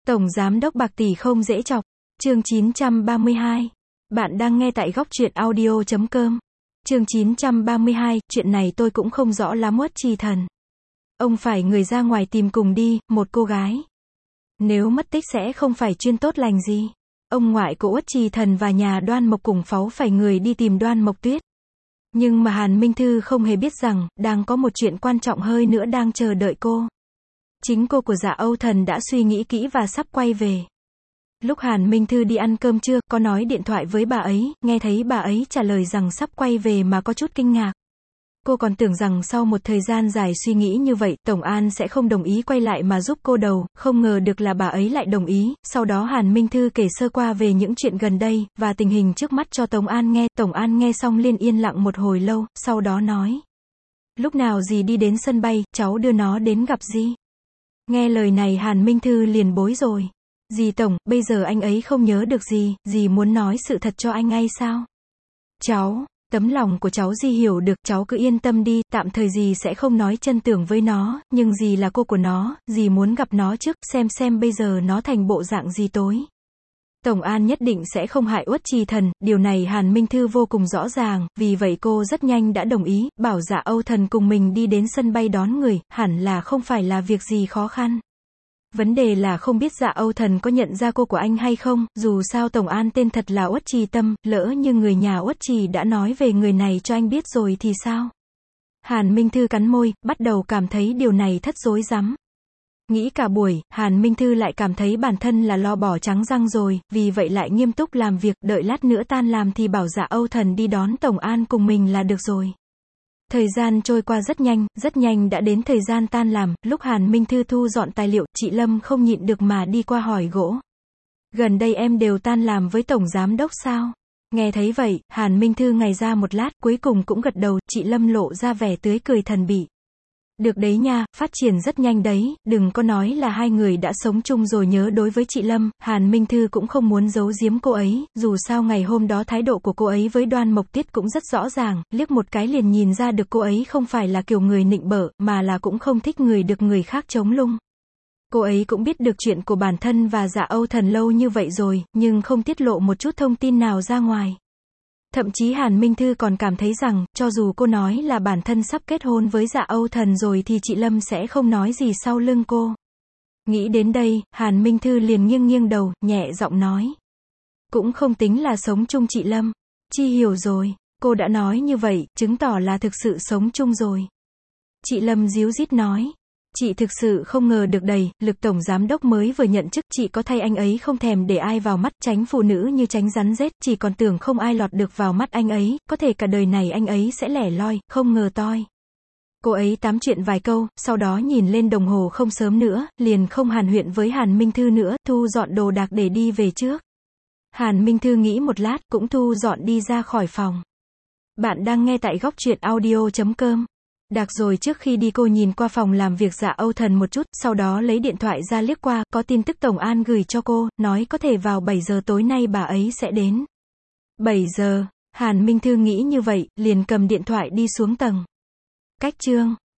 Tổng Giám đốc bạc tỷ không dễ chọc. Chương 932. Bạn đang nghe tại góc truyện audio.com. Chương 932, chuyện này tôi cũng không rõ lắm Uất Trì Thần. Ông phải người ra ngoài tìm cùng đi, một cô gái. Nếu mất tích sẽ không phải chuyên tốt lành gì. Ông ngoại của Uất Trì Thần và nhà Đoan Mộc cùng pháu phải người đi tìm Đoan Mộc Tuyết. Nhưng mà Hàn Minh Thư không hề biết rằng, đang có một chuyện quan trọng hơi nữa đang chờ đợi cô. Chính cô của Dạ Âu Thần đã suy nghĩ kỹ và sắp quay về. Lúc Hàn Minh Thư đi ăn cơm trưa, có nói điện thoại với bà ấy, nghe thấy bà ấy trả lời rằng sắp quay về mà có chút kinh ngạc. Cô còn tưởng rằng sau một thời gian dài suy nghĩ như vậy, Tổng An sẽ không đồng ý quay lại mà giúp cô đầu, không ngờ được là bà ấy lại đồng ý. Sau đó Hàn Minh Thư kể sơ qua về những chuyện gần đây, và tình hình trước mắt cho Tổng An nghe. Tổng An nghe xong liền yên lặng một hồi lâu, sau đó nói. Lúc nào dì đi đến sân bay, cháu đưa nó đến gặp dì. Nghe lời này Hàn Minh Thư liền bối rồi. Dì Tổng, bây giờ anh ấy không nhớ được gì, dì muốn nói sự thật cho anh ấy sao? Cháu, tấm lòng của cháu dì hiểu được, cháu cứ yên tâm đi, tạm thời dì sẽ không nói chân tưởng với nó, nhưng dì là cô của nó, dì muốn gặp nó trước, xem bây giờ nó thành bộ dạng gì tối. Tổng An nhất định sẽ không hại Uất Trì Thần, điều này Hàn Minh Thư vô cùng rõ ràng, vì vậy cô rất nhanh đã đồng ý, bảo Dạ Âu Thần cùng mình đi đến sân bay đón người, hẳn là không phải là việc gì khó khăn. Vấn đề là không biết Dạ Âu Thần có nhận ra cô của anh hay không, dù sao Tổng An tên thật là Uất Trì Tâm, lỡ như người nhà Uất Trì đã nói về người này cho anh biết rồi thì sao? Hàn Minh Thư cắn môi, bắt đầu cảm thấy điều này thất rối rắm. Nghĩ cả buổi, Hàn Minh Thư lại cảm thấy bản thân là lo bỏ trắng răng rồi, vì vậy lại nghiêm túc làm việc, đợi lát nữa tan làm thì bảo Dạ Âu Thần đi đón Tổng An cùng mình là được rồi. Thời gian trôi qua rất nhanh đã đến thời gian tan làm, lúc Hàn Minh Thư thu dọn tài liệu, chị Lâm không nhịn được mà đi qua hỏi gỗ. Gần đây em đều tan làm với Tổng Giám đốc sao? Nghe thấy vậy, Hàn Minh Thư ngây ra một lát, cuối cùng cũng gật đầu, chị Lâm lộ ra vẻ tươi cười thần bí. Được đấy nha, phát triển rất nhanh đấy, đừng có nói là hai người đã sống chung rồi nhớ. Đối với chị Lâm, Hàn Minh Thư cũng không muốn giấu giếm cô ấy, dù sao ngày hôm đó thái độ của cô ấy với Đoan Mộc Tuyết cũng rất rõ ràng, liếc một cái liền nhìn ra được cô ấy không phải là kiểu người nịnh bợ, mà là cũng không thích người được người khác chống lung. Cô ấy cũng biết được chuyện của bản thân và Dạ Âu Thần lâu như vậy rồi, nhưng không tiết lộ một chút thông tin nào ra ngoài. Thậm chí Hàn Minh Thư còn cảm thấy rằng, cho dù cô nói là bản thân sắp kết hôn với Dạ Âu Thần rồi thì chị Lâm sẽ không nói gì sau lưng cô. Nghĩ đến đây, Hàn Minh Thư liền nghiêng đầu, nhẹ giọng nói. Cũng không tính là sống chung chị Lâm. Chi hiểu rồi, cô đã nói như vậy, chứng tỏ là thực sự sống chung rồi. Chị Lâm díu dít nói. Chị thực sự không ngờ được đầy, Lực Tổng Giám đốc mới vừa nhận chức, chị có thay anh ấy không thèm để ai vào mắt, tránh phụ nữ như tránh rắn rết, chỉ còn tưởng không ai lọt được vào mắt anh ấy, có thể cả đời này anh ấy sẽ lẻ loi, không ngờ toi. Cô ấy tám chuyện vài câu, sau đó nhìn lên đồng hồ không sớm nữa, liền không hàn huyên với Hàn Minh Thư nữa, thu dọn đồ đạc để đi về trước. Hàn Minh Thư nghĩ một lát, cũng thu dọn đi ra khỏi phòng. Bạn đang nghe tại góc truyện audio.com. Đạc rồi trước khi đi cô nhìn qua phòng làm việc Dạ Âu Thần một chút, sau đó lấy điện thoại ra liếc qua, có tin tức Tổng An gửi cho cô, nói có thể vào 7 giờ tối nay bà ấy sẽ đến. 7 giờ, Hàn Minh Thư nghĩ như vậy, liền cầm điện thoại đi xuống tầng. Cách chương